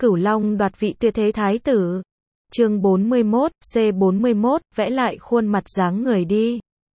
Cửu Long đoạt vị tuyệt thế thái tử. Chương 41, C41, vẽ lại khuôn mặt dáng người đi.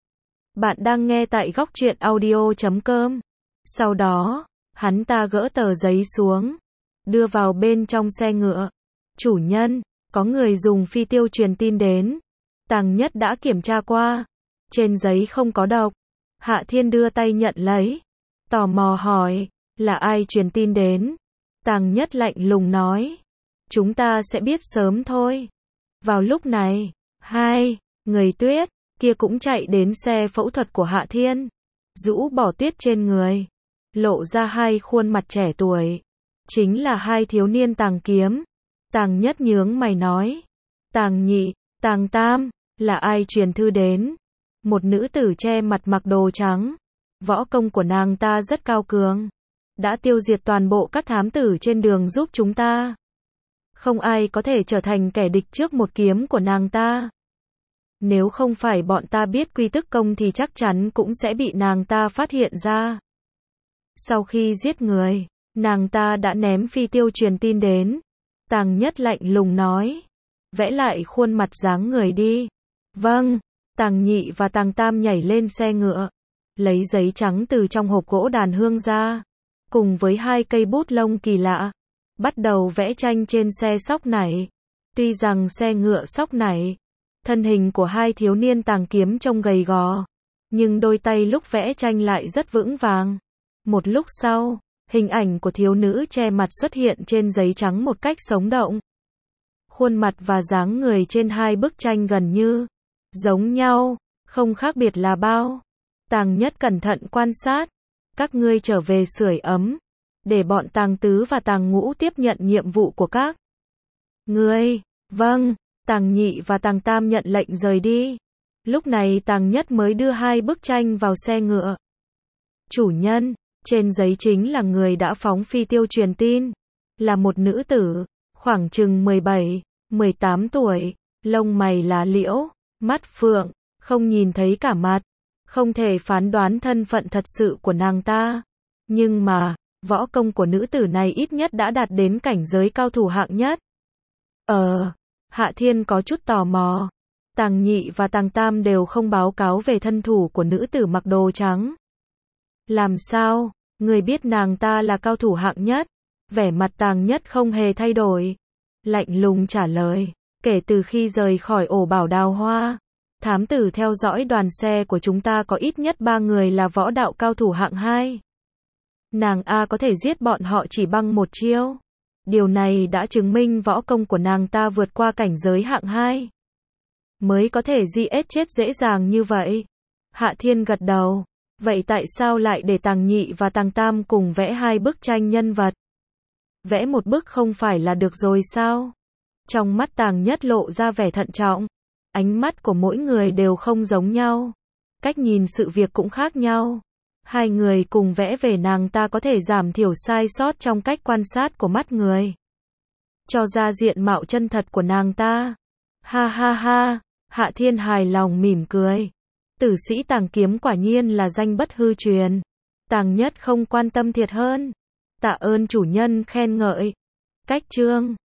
Bạn đang nghe tại góc truyện audio.com. Sau đó, hắn ta gỡ tờ giấy xuống, đưa vào bên trong xe ngựa. Chủ nhân, có người dùng phi tiêu truyền tin đến. Tàng Nhất đã kiểm tra qua. Trên giấy không có độc. Hạ Thiên đưa tay nhận lấy. Tò mò hỏi, là ai truyền tin đến? Tàng Nhất lạnh lùng nói, chúng ta sẽ biết sớm thôi. Vào lúc này, hai người Tuyết kia cũng chạy đến xe phẫu thuật của Hạ Thiên, rũ bỏ tuyết trên người, lộ ra hai khuôn mặt trẻ tuổi, chính là hai thiếu niên Tàng Kiếm. Tàng Nhất nhướng mày nói, Tàng Nhị, Tàng Tam, là ai truyền thư đến? Một nữ tử che mặt mặc đồ trắng, võ công của nàng ta rất cao cường, đã tiêu diệt toàn bộ các thám tử trên đường giúp chúng ta. Không ai có thể trở thành kẻ địch trước một kiếm của nàng ta. Nếu không phải bọn ta biết quy tức công thì chắc chắn cũng sẽ bị nàng ta phát hiện ra. Sau khi giết người, nàng ta đã ném phi tiêu truyền tin đến. Tàng Nhất lạnh lùng nói, vẽ lại khuôn mặt dáng người đi. Vâng. Tàng Nhị và Tàng Tam nhảy lên xe ngựa, lấy giấy trắng từ trong hộp gỗ đàn hương ra, cùng với hai cây bút lông kỳ lạ, bắt đầu vẽ tranh trên xe sóc nảy. Tuy rằng xe ngựa sóc nảy, thân hình của hai thiếu niên Tàng Kiếm trông gầy gò, nhưng đôi tay lúc vẽ tranh lại rất vững vàng. Một lúc sau, hình ảnh của thiếu nữ che mặt xuất hiện trên giấy trắng một cách sống động. Khuôn mặt và dáng người trên hai bức tranh gần như giống nhau, không khác biệt là bao. Tàng Nhất cẩn thận quan sát. Các ngươi trở về sưởi ấm, để bọn Tàng Tứ và Tàng Ngũ tiếp nhận nhiệm vụ của các ngươi. Vâng. Tàng Nhị và Tàng Tam nhận lệnh rời đi. Lúc này Tàng Nhất mới đưa hai bức tranh vào xe ngựa. Chủ nhân, trên giấy chính là người đã phóng phi tiêu truyền tin, là một nữ tử, khoảng chừng 17, 18 tuổi, lông mày lá liễu, mắt phượng, không nhìn thấy cả mặt, không thể phán đoán thân phận thật sự của nàng ta. Nhưng mà, võ công của nữ tử này ít nhất đã đạt đến cảnh giới cao thủ hạng nhất. Hạ Thiên có chút tò mò. Tàng Nhị và Tàng Tam đều không báo cáo về thân thủ của nữ tử mặc đồ trắng. Làm sao, người biết nàng ta là cao thủ hạng nhất? Vẻ mặt Tàng Nhất không hề thay đổi, lạnh lùng trả lời, kể từ khi rời khỏi ổ bảo đào hoa, thám tử theo dõi đoàn xe của chúng ta có ít nhất 3 người là võ đạo cao thủ hạng 2. Nàng A có thể giết bọn họ chỉ bằng một chiêu. Điều này đã chứng minh võ công của nàng ta vượt qua cảnh giới hạng 2. Mới có thể giết chết dễ dàng như vậy. Hạ Thiên gật đầu. Vậy tại sao lại để Tàng Nhị và Tàng Tam cùng vẽ hai bức tranh nhân vật? Vẽ một bức không phải là được rồi sao? Trong mắt Tàng Nhất lộ ra vẻ thận trọng. Ánh mắt của mỗi người đều không giống nhau. Cách nhìn sự việc cũng khác nhau. Hai người cùng vẽ về nàng ta có thể giảm thiểu sai sót trong cách quan sát của mắt người, cho ra diện mạo chân thật của nàng ta. Ha ha ha, Hạ Thiên hài lòng mỉm cười. Tử sĩ Tàng Kiếm quả nhiên là danh bất hư truyền. Tàng Nhất không quan tâm thiệt hơn. Tạ ơn chủ nhân khen ngợi. Cách chương